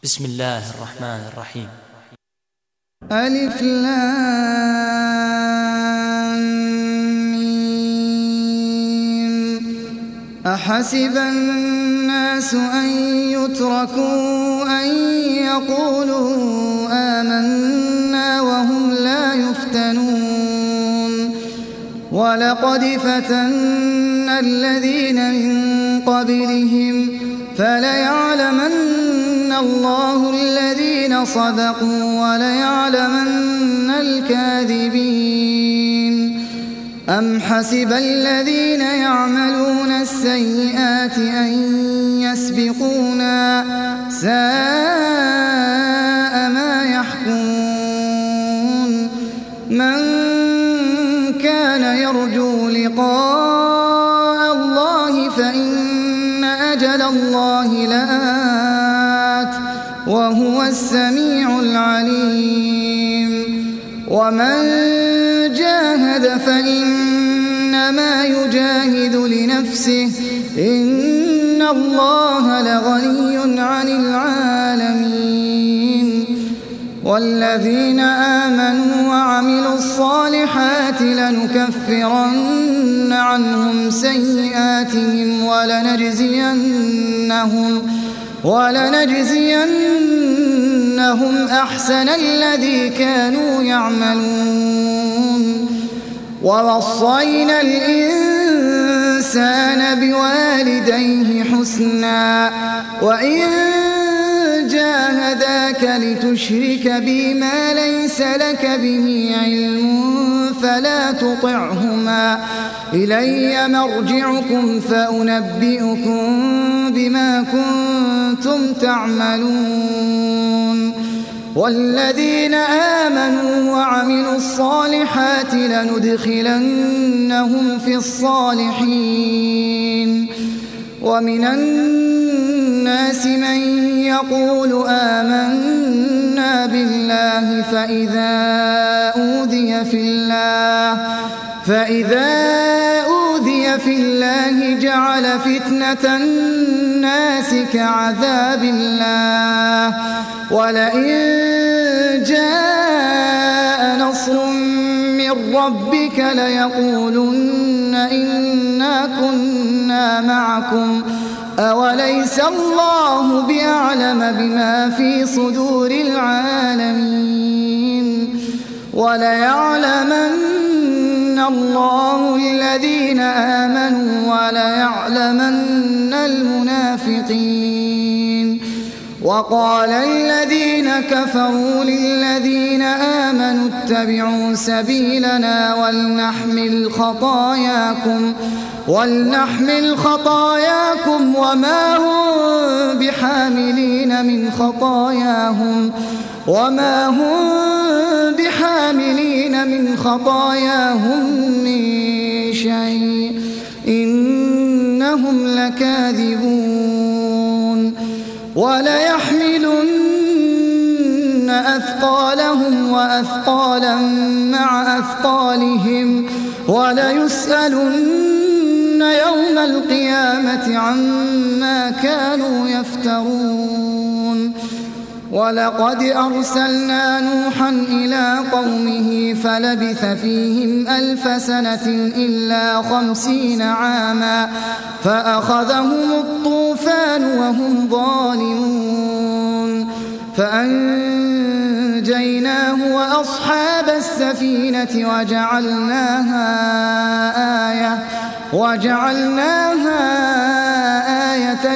بسم الله الرحمن الرحيم. ألف لام ميم. أحسب الناس أن يتركوا أن يقولوا آمنا وهم لا يفتنون ولقد فتنا الذين من قبلهم فليعلمن الله الذين صدقوا وليعلمن الكاذبين. أم حسب الذين يعملون السيئات أن يسبقونا ساء ما يحكمون. من كان يرجو لقاء الله فإن أجل الله لآت وهو السميع العليم. ومن جاهد فإنما يجاهد لنفسه إن الله لغني عن العالمين. والذين آمنوا وعملوا الصالحات لنكفرن عنهم سيئاتهم ولنجزينهم أحسن الذي كانوا يعملون. ووصينا الإنسان بوالديه حسنا وإن جاهداك لتشرك بي ما ليس لك به علم فلا تطعهما إلي مرجعكم فأنبئكم بما كنتم تعملون. والذين آمنوا وعملوا الصالحات لندخلنهم في الصالحين. ومن الناس من يقول آمنا بالله فإذا أوذي في الله جعل فتنة الناس كعذاب الله ولئن جاء نصر من ربك ليقولن إنا كنا معكم أوليس الله بأعلم بما في صدور العالمين. وليعلمن الله الذين آمنوا وليعلمن المنافقين. وقال الذين كفروا للذين آمنوا اتبعوا سبيلنا ولنحمل خطاياكم وما هم بحاملين من خطاياهم من شيء إنهم لكاذبون. وليحملن أثقالهم وأثقالا مع أثقالهم وليسألن يوم القيامة عما كانوا يفترون. ولقد أرسلنا نوحا إلى قومه فلبث فيهم 1000 سنة إلا 50 عاما فأخذهم الطوفان وهم ظالمون فأنجيناه وأصحاب السفينة وجعلناها آية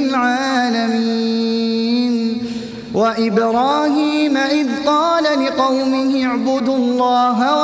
للعالمين. وإبراهيم إذ قال لقومه اعبدوا الله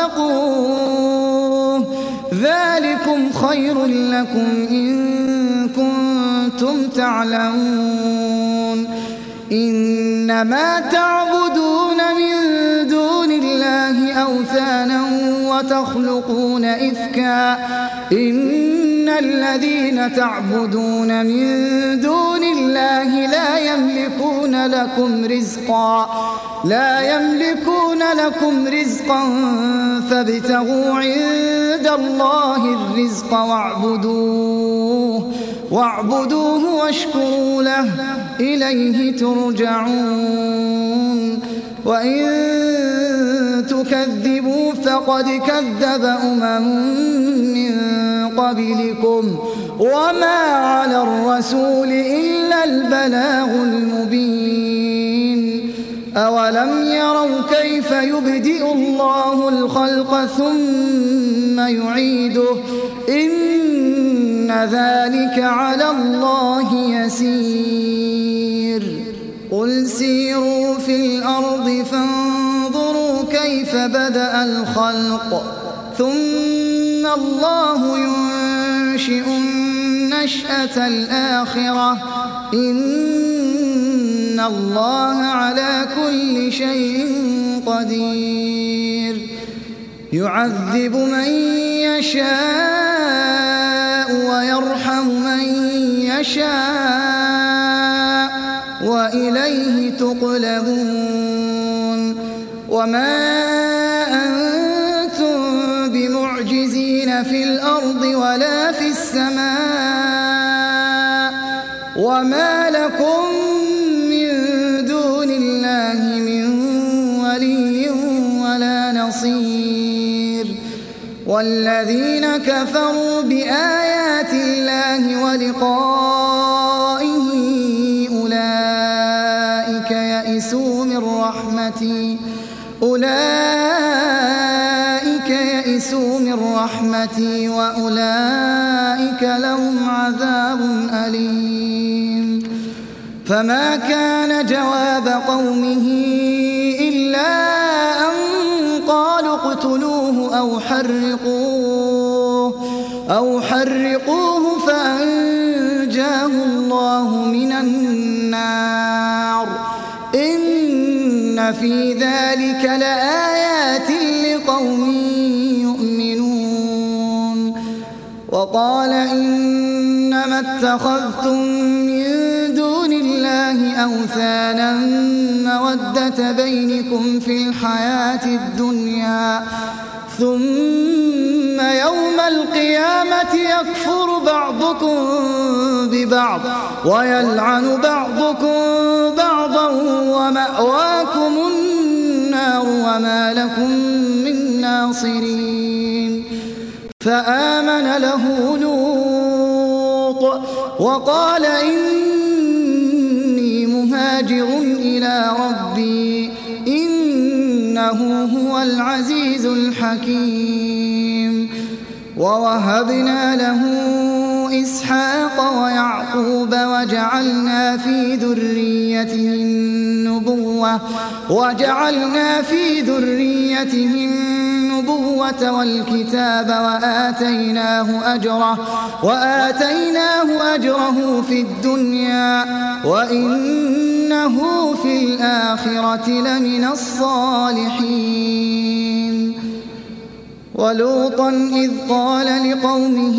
واتقوه ذلكم خير لكم إن كنتم تعلمون. إنما تعبدون من دون الله أوثانا وتخلقون إفكا إن الذين تعبدون من دون الله لا يملكون لكم رزقا فابتغوا عند الله الرزق واعبدوه واشكروا له إليه ترجعون وإن تكذبوا فقد كذب من قبلكم وما على الرسول إلا البلاغ المبين أولم يروا كيف يبدئ الله الخلق ثم يعيده إن ذلك على الله يسير قل سيروا في الأرض فانظروا كيف بدأ الخلق ثم الله ينشئ النشأة الآخرة إن الله على كل شيء قدير يعذب من يشاء ويرحم من يشاء وإليه تقلبون وما أنتم بمعجزين في الأرض ولا في السماء وما لكم من دون الله من ولي ولا نصير والذين كفروا بآيات الله ولقائه أولئك يئسوا من رحمتي وأولئك لهم عذاب أليم فما كان جواب قومه إلا أن قالوا اقتلوه أو حرقوه فأنجاه الله من النار إن في ذلك لآيات لقوم يؤمنون وقال إنما اتخذتم من دون الله أوثانا مودة بينكم في الحياة الدنيا ثم يوم القيامة يكفر بعضكم ببعض ويلعن بعضكم بعضا ومأواكم النار وما لكم من ناصرين فآمن له لوط وقال إني مهاجر إلى ربي إنه هو العزيز الحكيم ووهبنا له إسحاق ويعقوب وجعلنا في ذريته النبوة والكتاب وآتيناه أجره في الدنيا وإنه في الآخرة لمن الصالحين ولوطا إذ قال لقومه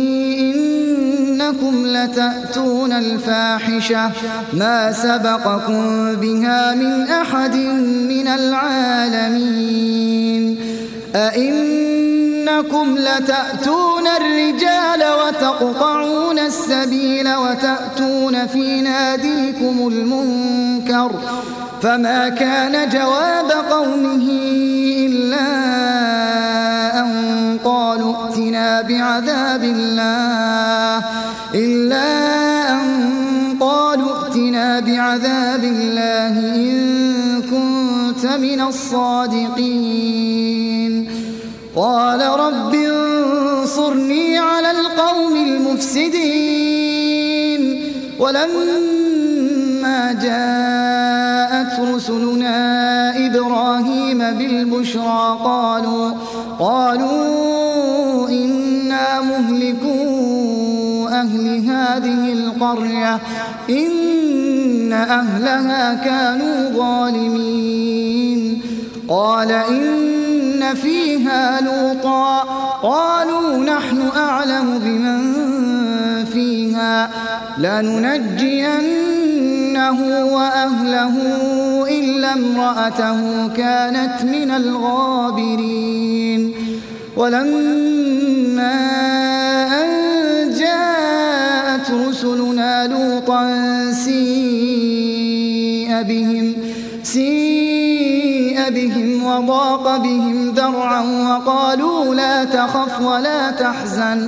إنكم لتأتون الفاحشة ما سبقكم بها من أحد من العالمين أئنكم لتأتون الرجال وتقطعون السبيل وتأتون في ناديكم المنكر فما كان جواب قومه إلا أن قالوا ائتنا بعذاب الله إن كنت من الصادقين قال رب انصرني على القوم المفسدين ولما جاءت رسلنا إبراهيم بالبشرى قالوا إنا مهلكو أهل هذه القرية إن أهلها كانوا ظالمين قال إن فيها لوطا قالوا نحن أعلم بمن فيها لننجينه وأهله إلا امرأته كانت من الغابرين ولما أن جاءت رسلنا لوطا سيء سيء بهم وضاق بهم ذرعا وقالوا لا تخف ولا تحزن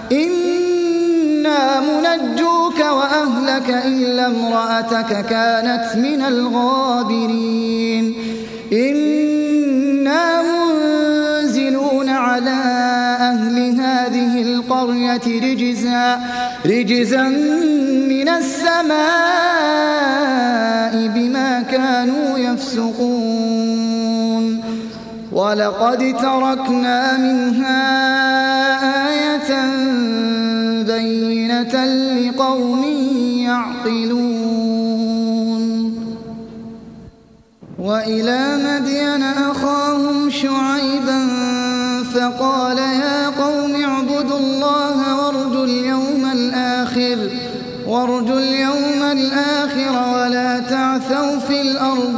إنا منجوك وأهلك إلا امرأتك كانت من الغابرين إنا منزلون على أهل هذه القرية رجزا من السماء بما كانوا يفسقون ولقد تركنا منها آية بينة لقوم يعقلون وإلى مدين أخاهم شعيبا فقال يا قوم اعبدوا الله وارجوا اليوم الآخر ولا تعثوا في الأرض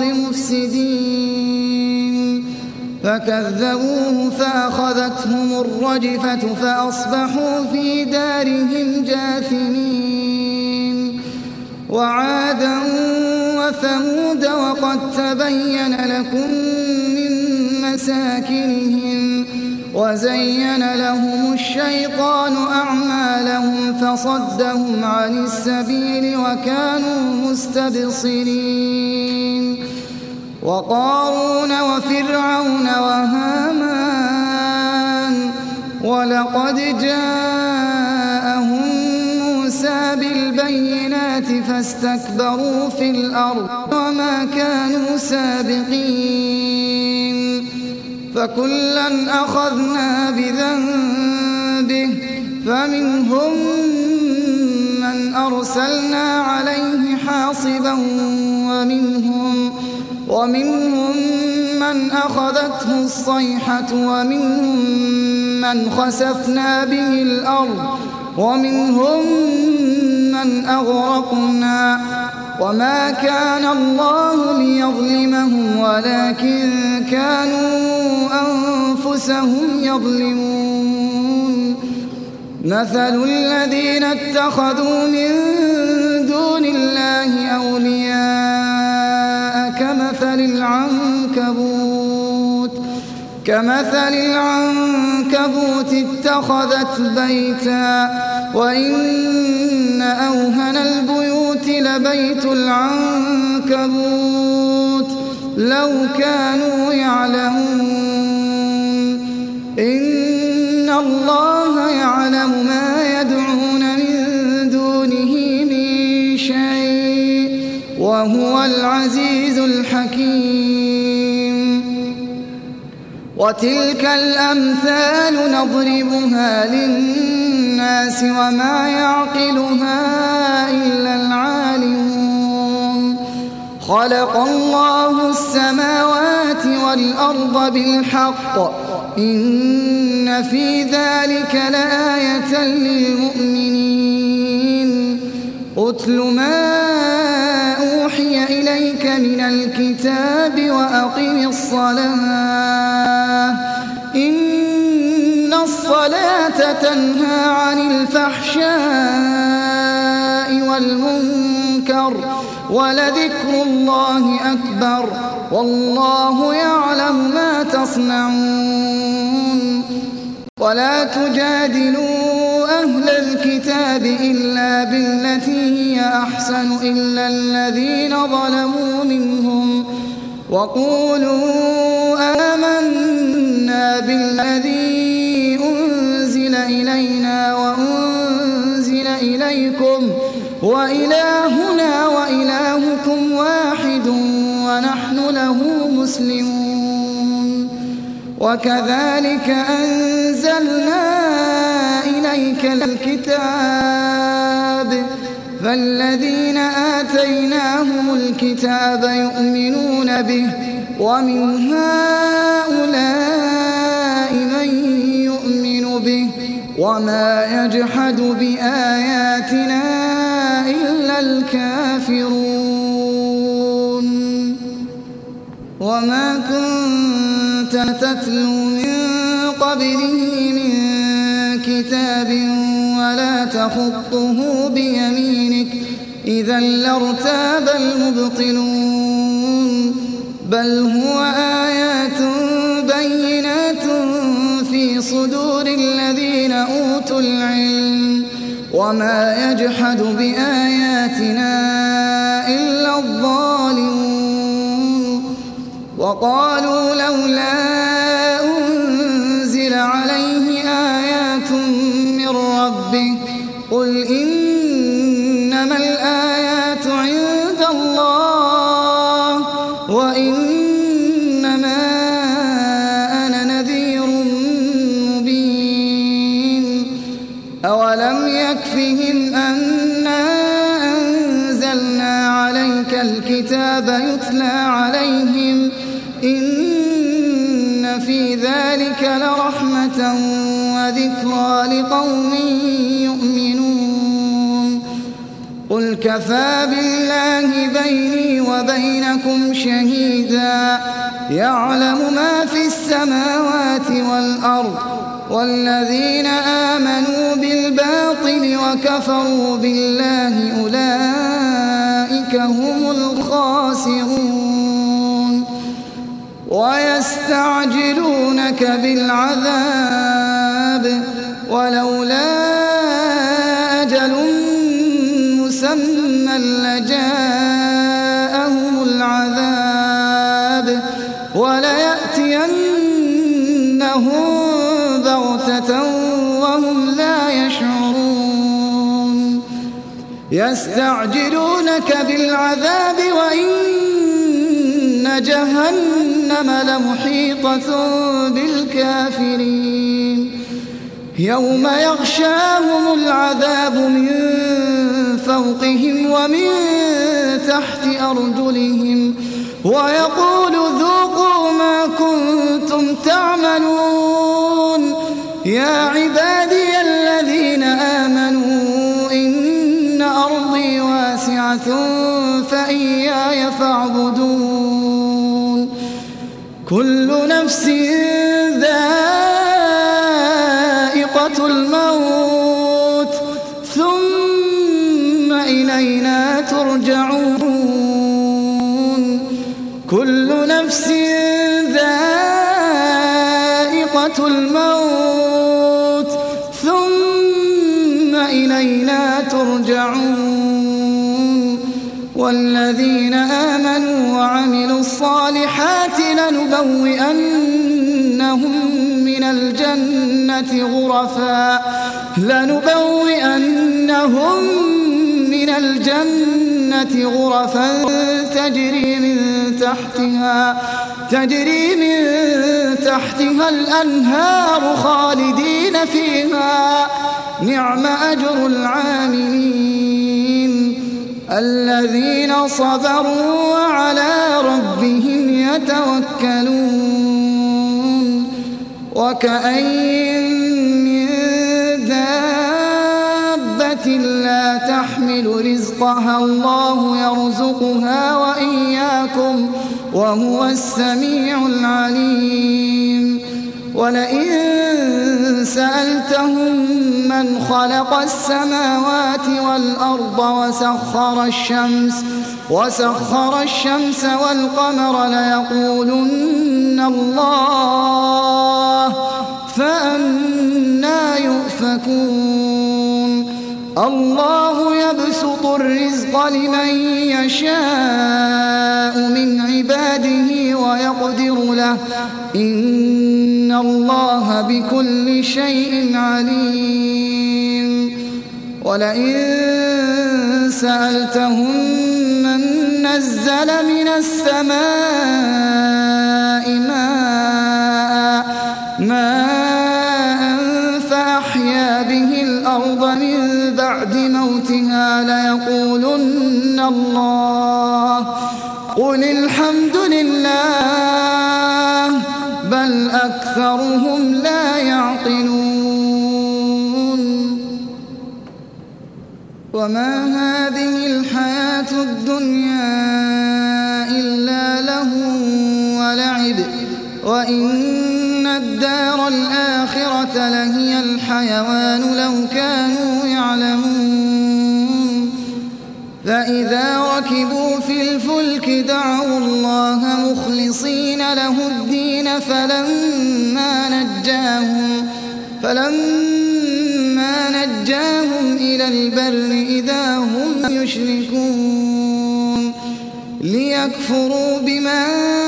مفسدين فكذبوه فأخذتهم الرجفة فأصبحوا في دارهم جاثمين وعادا وثمود وقد تبين لكم من مساكنهم وزين لهم الشيطان أعمالهم فصدهم عن السبيل وكانوا مستبصرين وقارون وفرعون وهامان ولقد جاءهم موسى بالبينات فاستكبروا في الأرض وما كانوا سابقين فكلا أخذنا بذنبه فمنهم من أرسلنا عليه حاصبا ومنهم من أخذته الصيحة ومنهم من خسفنا به الأرض ومنهم من أغرقنا وما كان الله ليظلمهم ولكن كانوا أنفسهم يظلمون مثل الذين اتخذوا من دون الله أولياء كمثل العنكبوت اتخذت بيتا وإن أوهن البيوت لبيت العنكبوت لو كانوا يعلمون إن الله يعلم ما يدعون من دونه من شيء وهو العزيز الحكيم وتلك الأمثال نضربها للناس وما يعقلها إلا العالمون خلق الله السماوات والأرض بالحق إن في ذلك لآية للمؤمنين أتل ما أوحي إليك من الكتاب وأقم الصلاة إن الصلاة تنهى عن الفحشاء والمنكر ولذكر الله أكبر والله يعلم ما تصنعون ولا تجادلوا أهل الكتاب إلا بالتي هي أحسن إلا الذين ظلموا منهم وقولوا آمنا بالذي أنزل إلينا وأنزل إليكم وإلهنا وإلهكم واحد ونحن له مسلمون وكذلك أنزلنا إليك الكتاب فالذين آتيناهم الكتاب يؤمنون به ومن هؤلاء من يؤمن به وما يجحد بآياتنا إلا الكافرون وما كنت تتلو من قبله من كتاب ولا تخطه بيمينك إذا لارتاب المبطلون بل هو آيات بينات في صدور الذين أوتوا العلم وما يجحد بآياتنا إلا الظالمون وقالوا لولا أنزل عليه آيات من ربه قل إنما الآيات عند الله وإنما أنا نذير مبين أولم يكفهم أنا أنزلنا عليك الكتاب يتلى عليهم إن في ذلك لرحمة وذكرى لقوم يؤمنون قل كفى بالله بيني وبينكم شهيدا يعلم ما في السماوات والأرض والذين آمنوا بالباطل وكفروا بالله أولئك هم الخاسرون ويستعجلونك بالعذاب ولولا أجل مسمى لجاءهم العذاب وليأتينهم بغتة وهم لا يشعرون يستعجلونك بالعذاب وإن جهنم لمحيطة بالكافرين يوم يغشاهم العذاب من فوقهم ومن تحت أرجلهم ويقول ذوقوا ما كنتم تعملون يا عبادي الذين آمنوا إن أرضي واسعة فإياي فاعبدون كل نفس ذائقة الموت ثم إلينا ترجعون كل نفس ذائقة الموت ثم إلينا ترجعون والذين آمنوا وعملوا الصالحات لنبوئنهم من الجنة غرفا تجري من تحتها الأنهار خالدين فيها نعم أجر العاملين الذين صبروا وعلى ربهم يتوكلون وكأين من دابة لا تحمل رزقها الله يرزقها وإياكم وهو السميع العليم ولئن سألتهم من خلق السماوات والأرض وسخر الشمس والقمر ليقولن الله فأنى يؤفكون الله يبسط الرزق لمن يشاء من عباده ويقدر له إن الله بكل شيء عليم ولئن سألتهم من نزل من السماء ماء فأحيا به الأرض من بعد موتها ليقولن الله قل الحمد لله بل أكثرهم لا يعقلون وما هذه الحياة الدنيا إلا لهو ولعب وإن الدار الآخرة لهي الحيوان لو كانوا يعلمون فإذا ركبوا في الفلك دعوا الله الله مخلصين له الدين فلما نجاهم إلى البر إذا هم يشركون ليكفروا بما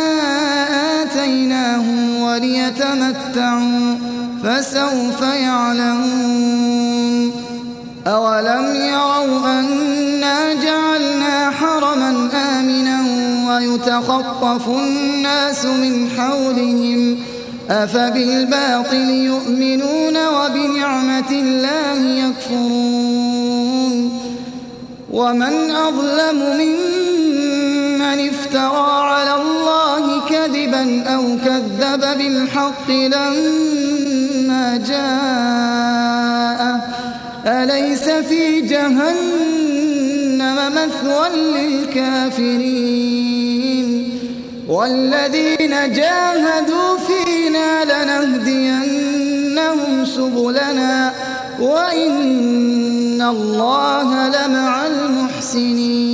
آتيناهم وليتمتعوا فسوف يعلمون أولم يروا أنا جعلنا حرما آمنا ويتخطف الناس من حولهم أفبالباطل يؤمنون وبنعمة الله يكفرون ومن أظلم ممن افترى على الله كذبا أو كذب بالحق لما جاءه أليس في جهنم مثوى للكافرين والذين جاهدوا فينا لنهدينهم سبلنا وإن الله لمع المحسنين